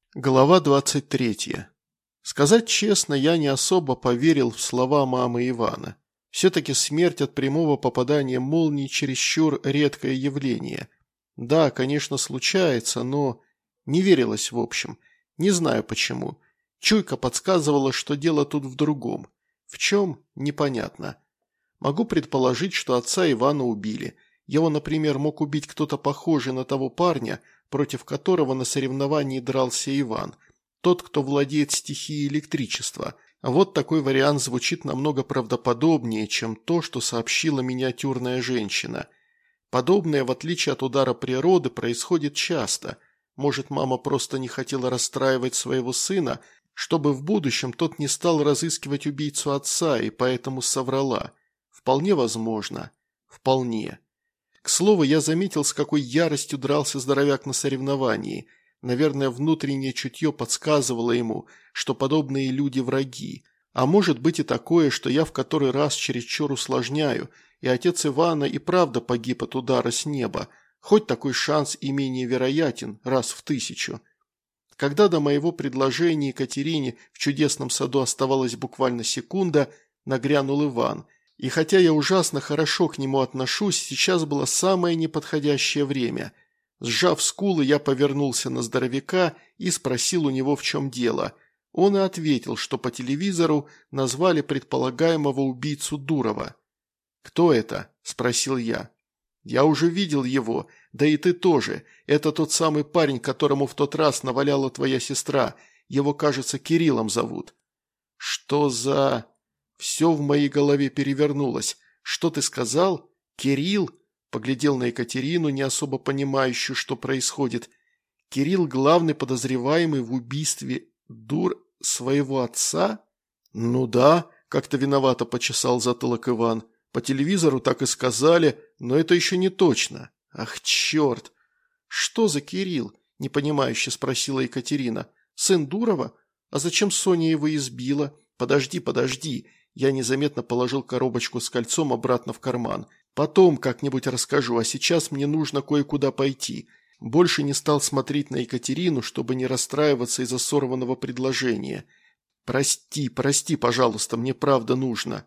Глава 23. Сказать честно, я не особо поверил в слова мамы Ивана. Все-таки смерть от прямого попадания молнии чересчур редкое явление. Да, конечно, случается, но не верилось в общем. Не знаю почему. Чуйка подсказывала, что дело тут в другом. В чем – непонятно. Могу предположить, что отца Ивана убили. Его, например, мог убить кто-то похожий на того парня, против которого на соревновании дрался Иван. Тот, кто владеет стихией электричества. Вот такой вариант звучит намного правдоподобнее, чем то, что сообщила миниатюрная женщина. Подобное, в отличие от удара природы, происходит часто. Может, мама просто не хотела расстраивать своего сына, чтобы в будущем тот не стал разыскивать убийцу отца и поэтому соврала. Вполне возможно. Вполне. К слову, я заметил, с какой яростью дрался здоровяк на соревновании. Наверное, внутреннее чутье подсказывало ему, что подобные люди враги. А может быть и такое, что я в который раз чересчур усложняю, и отец Ивана и правда погиб от удара с неба, хоть такой шанс и менее вероятен, раз в 1000. Когда до моего предложения Екатерине в чудесном саду оставалась буквально секунда, нагрянул Иван – и хотя я ужасно хорошо к нему отношусь, сейчас было самое неподходящее время. Сжав скулы, я повернулся на здоровяка и спросил у него, в чем дело. Он и ответил, что по телевизору назвали предполагаемого убийцу Дурова. «Кто это?» – спросил я. «Я уже видел его, да и ты тоже. Это тот самый парень, которому в тот раз наваляла твоя сестра. Его, кажется, Кириллом зовут». «Что за...» Все в моей голове перевернулось. «Что ты сказал? Кирилл?» Поглядел на Екатерину, не особо понимающую, что происходит. «Кирилл – главный подозреваемый в убийстве своего отца?» «Ну да», – как-то виновато почесал затылок Иван. «По телевизору так и сказали, но это еще не точно». «Ах, черт!» «Что за Кирилл?» – непонимающе спросила Екатерина. «Сын Дурова? А зачем Соня его избила? Подожди». Я незаметно положил коробочку с кольцом обратно в карман. Потом как-нибудь расскажу, а сейчас мне нужно кое-куда пойти. Больше не стал смотреть на Екатерину, чтобы не расстраиваться из-за сорванного предложения. Прости, пожалуйста, мне правда нужно.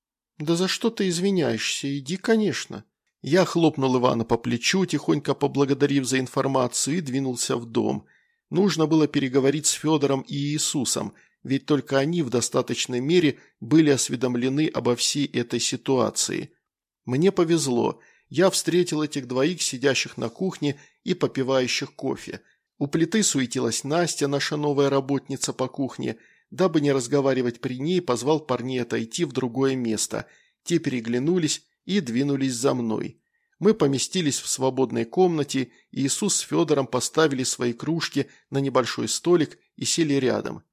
Да за что ты извиняешься? Иди, конечно. Я хлопнул Ивана по плечу, тихонько поблагодарив за информацию, и двинулся в дом. Нужно было переговорить с Федором и Иисусом, ведь только они в достаточной мере были осведомлены обо всей этой ситуации. Мне повезло, я встретил этих двоих, сидящих на кухне и попивающих кофе. У плиты суетилась Настя, наша новая работница по кухне. Дабы не разговаривать при ней, позвал парней отойти в другое место. Те переглянулись и двинулись за мной. Мы поместились в свободной комнате, и Иисус с Федором поставили свои кружки на небольшой столик и сели рядом.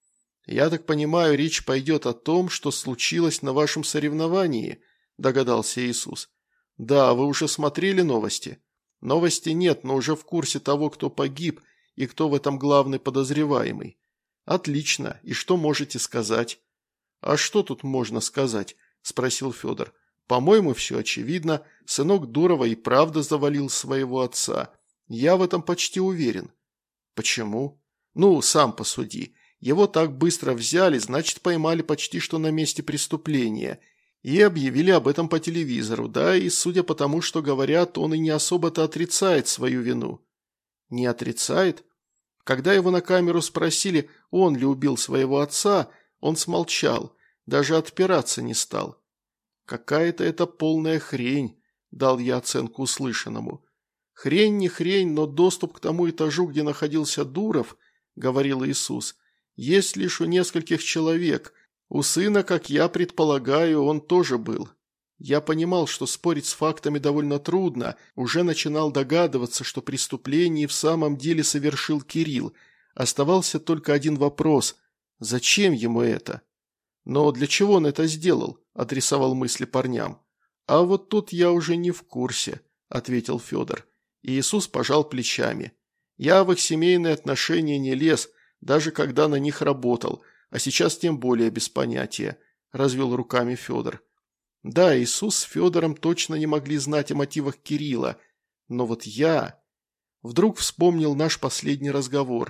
«Я так понимаю, речь пойдет о том, что случилось на вашем соревновании», – догадался Иисус. «Да, вы уже смотрели новости?» «Новости нет, но уже в курсе того, кто погиб и кто в этом главный подозреваемый». «Отлично. И что можете сказать?» «А что тут можно сказать?» – спросил Федор. «По-моему, все очевидно. Сынок Дурова и правда завалил своего отца. Я в этом почти уверен». «Почему?» «Ну, сам посуди. Его так быстро взяли, значит, поймали почти что на месте преступления. И объявили об этом по телевизору, да, и судя по тому, что говорят, он и не особо-то отрицает свою вину». «Не отрицает?» Когда его на камеру спросили, он ли убил своего отца, он смолчал, даже отпираться не стал. «Какая-то это полная хрень», – дал я оценку услышанному. «Хрень не хрень, но доступ к тому этажу, где находился Дуров, – говорил Иисус, – есть лишь у нескольких человек. У сына, как я предполагаю, он тоже был». Я понимал, что спорить с фактами довольно трудно, уже начинал догадываться, что преступление в самом деле совершил Кирилл. Оставался только один вопрос – зачем ему это? «Но для чего он это сделал?» – адресовал мысли парням. «А вот тут я уже не в курсе», – ответил Федор. И Иисус пожал плечами. «Я в их семейные отношения не лез, даже когда на них работал, а сейчас тем более без понятия», – развел руками Федор. Да, Иисус с Федором точно не могли знать о мотивах Кирилла, но вот я... Вдруг вспомнил наш последний разговор.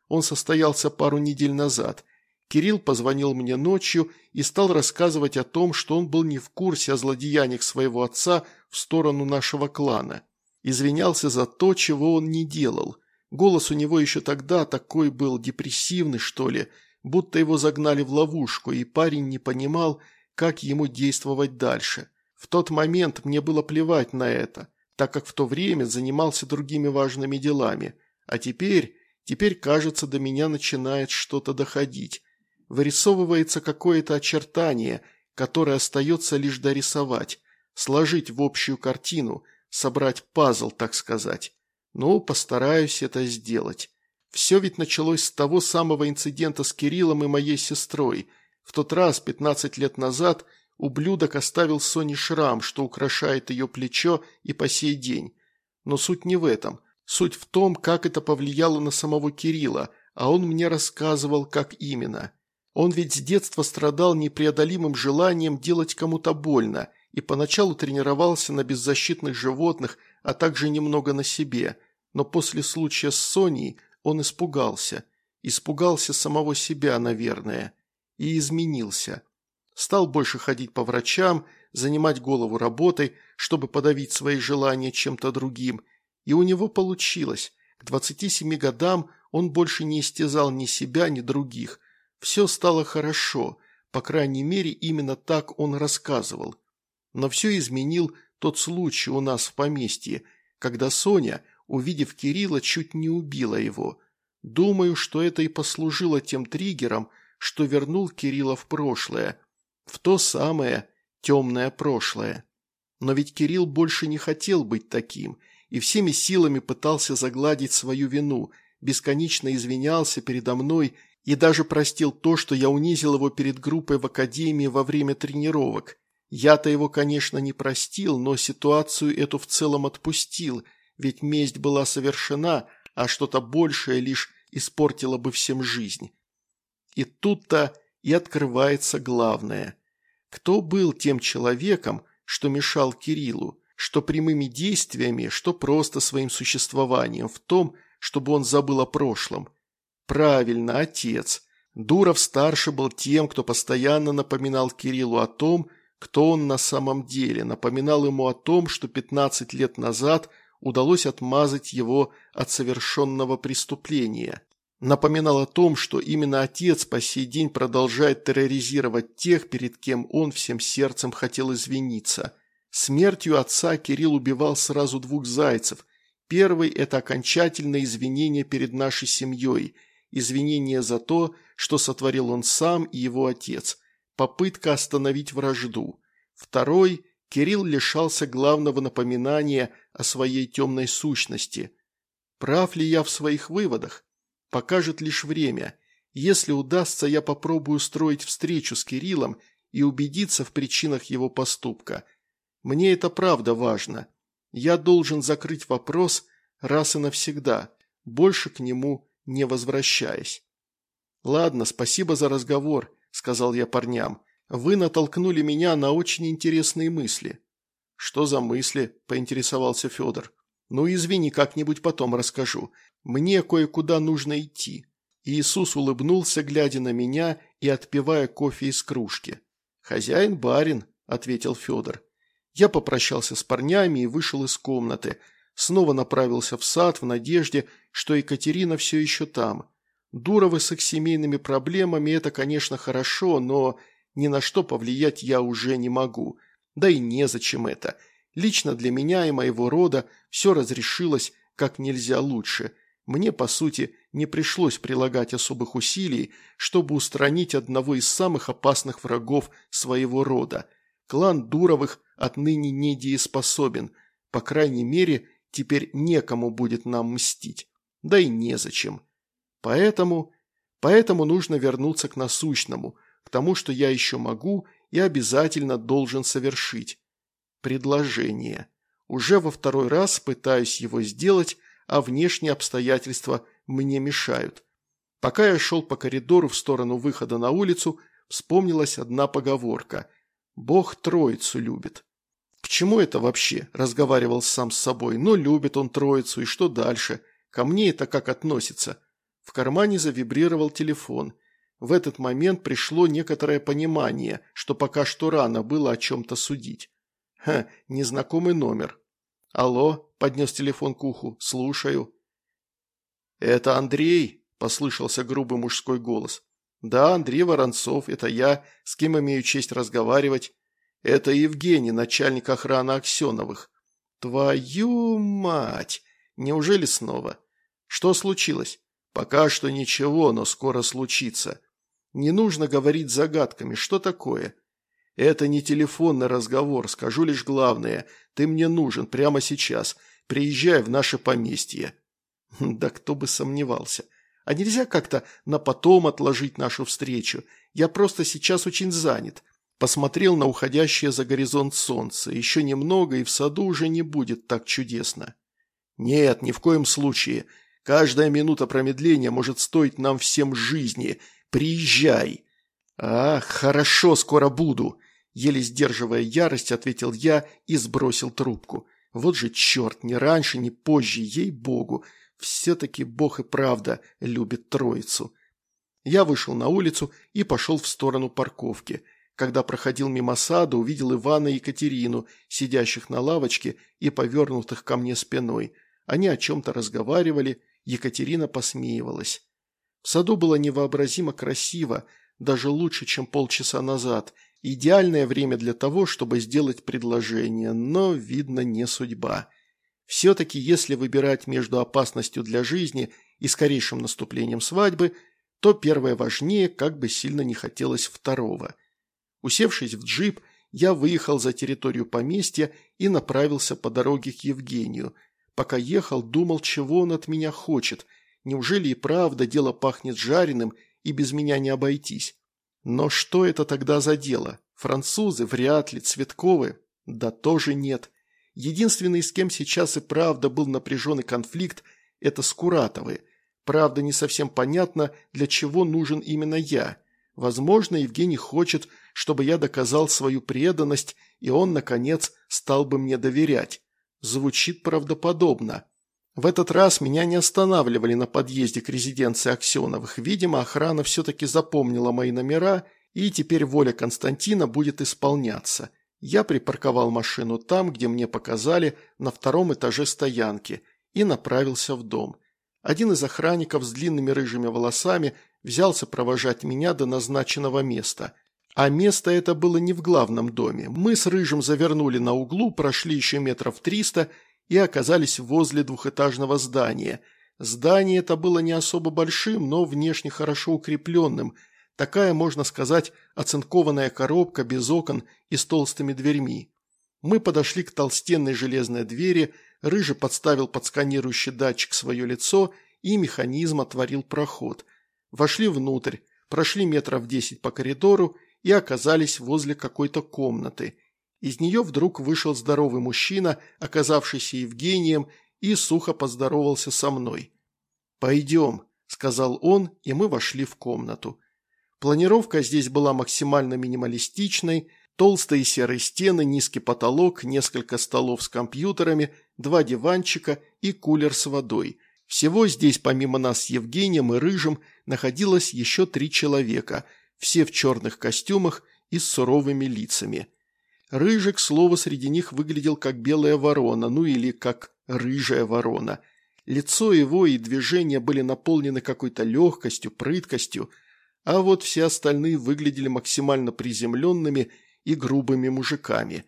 Он состоялся пару недель назад. Кирилл позвонил мне ночью и стал рассказывать о том, что он был не в курсе о злодеяниях своего отца в сторону нашего клана. Извинялся за то, чего он не делал. Голос у него еще тогда такой был депрессивный, что ли, будто его загнали в ловушку, и парень не понимал, как ему действовать дальше. В тот момент мне было плевать на это, так как в то время занимался другими важными делами. А теперь, кажется, до меня начинает что-то доходить. Вырисовывается какое-то очертание, которое остается лишь дорисовать, сложить в общую картину, собрать пазл, так сказать. Ну, постараюсь это сделать. Все ведь началось с того самого инцидента с Кириллом и моей сестрой. В тот раз, 15 лет назад, ублюдок оставил Соне шрам, что украшает ее плечо и по сей день. Но суть не в этом. Суть в том, как это повлияло на самого Кирилла, а он мне рассказывал, как именно. Он ведь с детства страдал непреодолимым желанием делать кому-то больно и поначалу тренировался на беззащитных животных, а также немного на себе. Но после случая с Соней он испугался. Испугался самого себя, наверное. И изменился. Стал больше ходить по врачам, занимать голову работой, чтобы подавить свои желания чем-то другим. И у него получилось. К 27 годам он больше не истязал ни себя, ни других. Все стало хорошо, по крайней мере, именно так он рассказывал. Но все изменил тот случай у нас в поместье, когда Соня, увидев Кирилла, чуть не убила его. Думаю, что это и послужило тем триггером, что вернул Кирилла в прошлое, в то самое темное прошлое. Но ведь Кирилл больше не хотел быть таким и всеми силами пытался загладить свою вину, бесконечно извинялся передо мной и даже простил то, что я унизил его перед группой в академии во время тренировок. Я-то его, конечно, не простил, но ситуацию эту в целом отпустил, ведь месть была совершена, а что-то большее лишь испортило бы всем жизнь. И тут-то и открывается главное. Кто был тем человеком, что мешал Кириллу, что прямыми действиями, что просто своим существованием в том, чтобы он забыл о прошлом? Правильно, отец. Дуров-старший был тем, кто постоянно напоминал Кириллу о том, кто он на самом деле, напоминал ему о том, что 15 лет назад удалось отмазать его от совершенного преступления. Напоминал о том, что именно отец по сей день продолжает терроризировать тех, перед кем он всем сердцем хотел извиниться. Смертью отца Кирилл убивал сразу двух зайцев. Первый – это окончательное извинение перед нашей семьей, извинение за то, что сотворил он сам и его отец, попытка остановить вражду. Второй – Кирилл лишался главного напоминания о своей темной сущности. Прав ли я в своих выводах? Покажет лишь время. Если удастся, я попробую устроить встречу с Кириллом и убедиться в причинах его поступка. Мне это правда важно. Я должен закрыть вопрос раз и навсегда, больше к нему не возвращаясь. «Ладно, спасибо за разговор», – сказал я парням. «Вы натолкнули меня на очень интересные мысли». «Что за мысли?» – поинтересовался Федор. «Ну, извини, как-нибудь потом расскажу. Мне кое-куда нужно идти». Иисус улыбнулся, глядя на меня и отпивая кофе из кружки. «Хозяин-барин», – ответил Федор. Я попрощался с парнями и вышел из комнаты. Снова направился в сад в надежде, что Екатерина все еще там. Дуровы с их семейными проблемами – это, конечно, хорошо, но ни на что повлиять я уже не могу. Да и незачем это. Лично для меня и моего рода все разрешилось как нельзя лучше. Мне, по сути, не пришлось прилагать особых усилий, чтобы устранить одного из самых опасных врагов своего рода. Клан Дуровых отныне недееспособен. По крайней мере, теперь некому будет нам мстить. Да и незачем. Поэтому нужно вернуться к насущному, к тому, что я еще могу и обязательно должен совершить. Предложение. Уже во второй раз пытаюсь его сделать, а внешние обстоятельства мне мешают. Пока я шел по коридору в сторону выхода на улицу, вспомнилась одна поговорка: «Бог троицу любит». «К чему это вообще?» – разговаривал сам с собой. «Ну, любит он троицу, и что дальше? Ко мне это как относится?» В кармане завибрировал телефон. В этот момент пришло некоторое понимание, что пока что рано было о чем-то судить. Незнакомый номер. «Алло», – поднес телефон к уху, – «слушаю». «Это Андрей?» – послышался грубый мужской голос. «Да, Андрей Воронцов, это я. С кем имею честь разговаривать?» «Это Евгений, начальник охраны Аксеновых». «Твою мать! Неужели снова? Что случилось?» «Пока что ничего, но скоро случится. Не нужно говорить загадками. Что такое?» «Это не телефонный разговор, скажу лишь главное. Ты мне нужен прямо сейчас. Приезжай в наше поместье». Да кто бы сомневался. А нельзя как-то на потом отложить нашу встречу? Я просто сейчас очень занят. Посмотрел на уходящее за горизонт солнце. Еще немного, и в саду уже не будет так чудесно. Нет, ни в коем случае. Каждая минута промедления может стоить нам всем жизни. Приезжай. Хорошо, скоро буду. Еле сдерживая ярость, ответил я и сбросил трубку. Вот же черт, ни раньше, ни позже, ей-богу. Все-таки Бог и правда любит троицу. Я вышел на улицу и пошел в сторону парковки. Когда проходил мимо сада, увидел Ивана и Екатерину, сидящих на лавочке и повернутых ко мне спиной. Они о чем-то разговаривали, Екатерина посмеивалась. В саду было невообразимо красиво, даже лучше, чем полчаса назад. Идеальное время для того, чтобы сделать предложение, но, видно, не судьба. Все-таки, если выбирать между опасностью для жизни и скорейшим наступлением свадьбы, то первое важнее, как бы сильно не хотелось второго. Усевшись в джип, я выехал за территорию поместья и направился по дороге к Евгению. Пока ехал, думал, чего он от меня хочет. Неужели и правда дело пахнет жареным и без меня не обойтись? Но что это тогда за дело? Французы? Вряд ли. Цветковы? Да тоже нет. Единственный, с кем сейчас и правда был напряженный конфликт, это Скуратовы. Правда, не совсем понятно, для чего нужен именно я. Возможно, Евгений хочет, чтобы я доказал свою преданность, и он, наконец, стал бы мне доверять. Звучит правдоподобно. В этот раз меня не останавливали на подъезде к резиденции Аксеновых. Видимо, охрана все-таки запомнила мои номера, и теперь воля Константина будет исполняться. Я припарковал машину там, где мне показали, на втором этаже стоянки, и направился в дом. Один из охранников с длинными рыжими волосами взялся провожать меня до назначенного места. А место это было не в главном доме. Мы с Рыжим завернули на углу, прошли еще метров 300 и оказались возле двухэтажного здания. Здание это было не особо большим, но внешне хорошо укрепленным. Такая, можно сказать, оцинкованная коробка без окон и с толстыми дверьми. Мы подошли к толстенной железной двери, Рыжий подставил под сканирующий датчик свое лицо, и механизм отворил проход. Вошли внутрь, прошли метров 10 по коридору и оказались возле какой-то комнаты. Из нее вдруг вышел здоровый мужчина, оказавшийся Евгением, и сухо поздоровался со мной. «Пойдем», – сказал он, и мы вошли в комнату. Планировка здесь была максимально минималистичной: толстые серые стены, низкий потолок, несколько столов с компьютерами, 2 диванчика и кулер с водой. Всего здесь, помимо нас с Евгением и Рыжим, находилось еще 3 человека, все в черных костюмах и с суровыми лицами. Рыжий, к слову, среди них выглядел как белая ворона, ну или как рыжая ворона. Лицо его и движения были наполнены какой-то легкостью, прыткостью, а вот все остальные выглядели максимально приземленными и грубыми мужиками.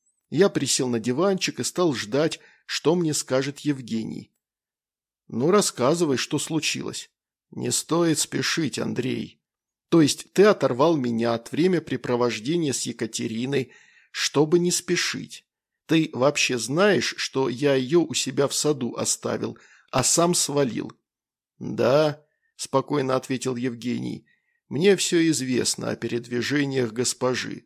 Я присел на диванчик и стал ждать, что мне скажет Евгений. «Ну, рассказывай, что случилось». «Не стоит спешить, Андрей. То есть ты оторвал меня от времяпрепровождения с Екатериной, чтобы не спешить. Ты вообще знаешь, что я ее у себя в саду оставил, а сам свалил?» «Да», – спокойно ответил Евгений. «Мне все известно о передвижениях госпожи».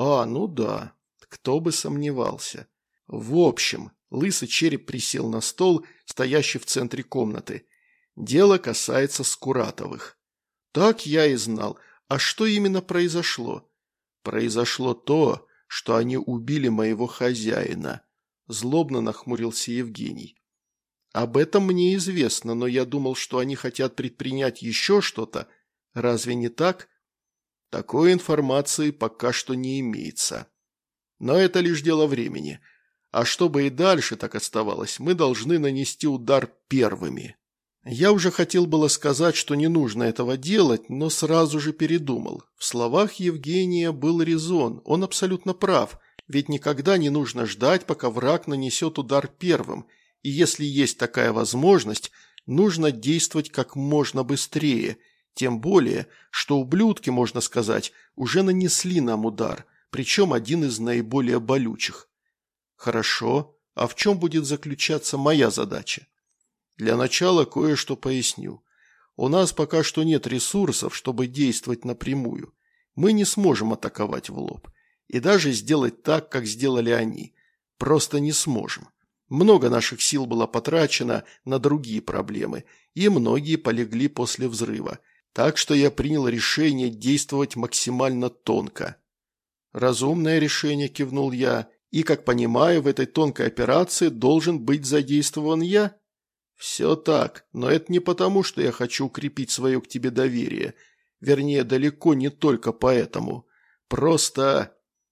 Ну да, кто бы сомневался. В общем, лысый череп присел на стол, стоящий в центре комнаты. Дело касается Скуратовых. Так я и знал. А что именно произошло? Произошло то, что они убили моего хозяина. Злобно нахмурился Евгений. Об этом мне известно, но я думал, что они хотят предпринять еще что-то. Разве не так? Такой информации пока что не имеется. Но это лишь дело времени. А чтобы и дальше так оставалось, мы должны нанести удар первыми. Я уже хотел было сказать, что не нужно этого делать, но сразу же передумал. В словах Евгения был резон, он абсолютно прав, ведь никогда не нужно ждать, пока враг нанесет удар первым, и если есть такая возможность, нужно действовать как можно быстрее, тем более, что ублюдки, можно сказать, уже нанесли нам удар, причем один из наиболее болючих. Хорошо, а в чем будет заключаться моя задача? Для начала кое-что поясню. У нас пока что нет ресурсов, чтобы действовать напрямую. Мы не сможем атаковать в лоб. И даже сделать так, как сделали они. Просто не сможем. Много наших сил было потрачено на другие проблемы, и многие полегли после взрыва. Так что я принял решение действовать максимально тонко. «Разумное решение», – кивнул я, – «и, как понимаю, в этой тонкой операции должен быть задействован я?» «Все так, но это не потому, что я хочу укрепить свое к тебе доверие. Вернее, далеко не только поэтому. Просто...»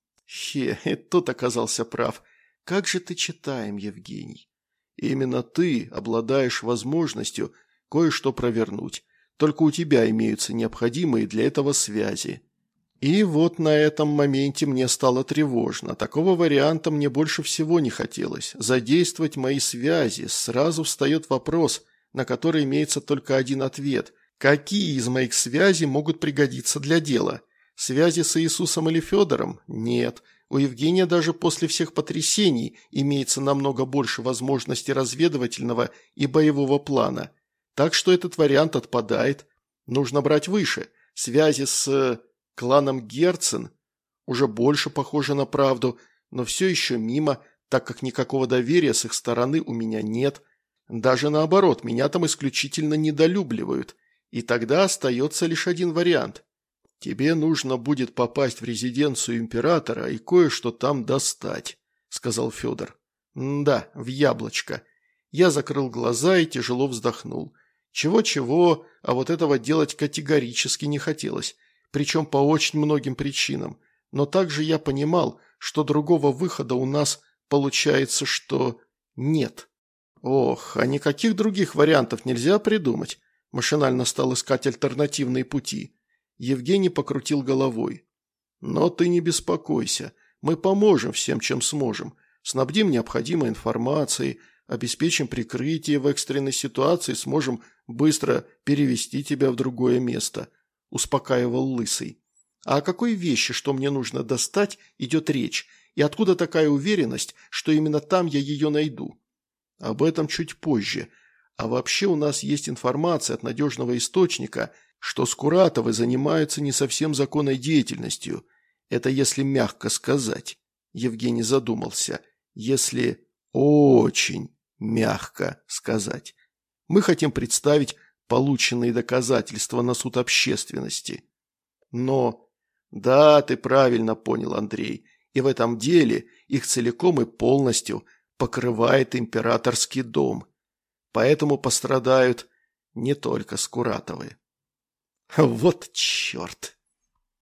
тот оказался прав. «Как же ты читаем, Евгений? Именно ты обладаешь возможностью кое-что провернуть. Только у тебя имеются необходимые для этого связи». И вот на этом моменте мне стало тревожно. Такого варианта мне больше всего не хотелось. Задействовать мои связи. Сразу встает вопрос, на который имеется только один ответ. Какие из моих связей могут пригодиться для дела? Связи с Иисусом или Федором? Нет. У Евгения даже после всех потрясений имеется намного больше возможностей разведывательного и боевого плана. Так что этот вариант отпадает. Нужно брать выше. Связи с... кланом Герцен уже больше похоже на правду, но все еще мимо, так как никакого доверия с их стороны у меня нет. Даже наоборот, меня там исключительно недолюбливают. И тогда остается лишь один вариант. «Тебе нужно будет попасть в резиденцию императора и кое-что там достать», – сказал Федор. «Да, в яблочко». Я закрыл глаза и тяжело вздохнул. Чего-чего, а вот этого делать категорически не хотелось. Причем по очень многим причинам. Но также я понимал, что другого выхода у нас получается, что нет. Ох, а никаких других вариантов нельзя придумать. Машинально стал искать альтернативные пути. Евгений покрутил головой. Но ты не беспокойся. Мы поможем всем, чем сможем. Снабдим необходимой информацией, обеспечим прикрытие в экстренной ситуации, сможем быстро перевести тебя в другое место. – успокаивал Лысый. «А о какой вещи, что мне нужно достать, идет речь? И откуда такая уверенность, что именно там я ее найду?» «Об этом чуть позже. А вообще у нас есть информация от надежного источника, что Скуратовы занимаются не совсем законной деятельностью. Это если мягко сказать». Евгений задумался. «Если очень мягко сказать. Мы хотим представить полученные доказательства на суд общественности. Но... Да, ты правильно понял, Андрей, и в этом деле их целиком и полностью покрывает императорский дом. Поэтому пострадают не только Скуратовы». «Вот черт!»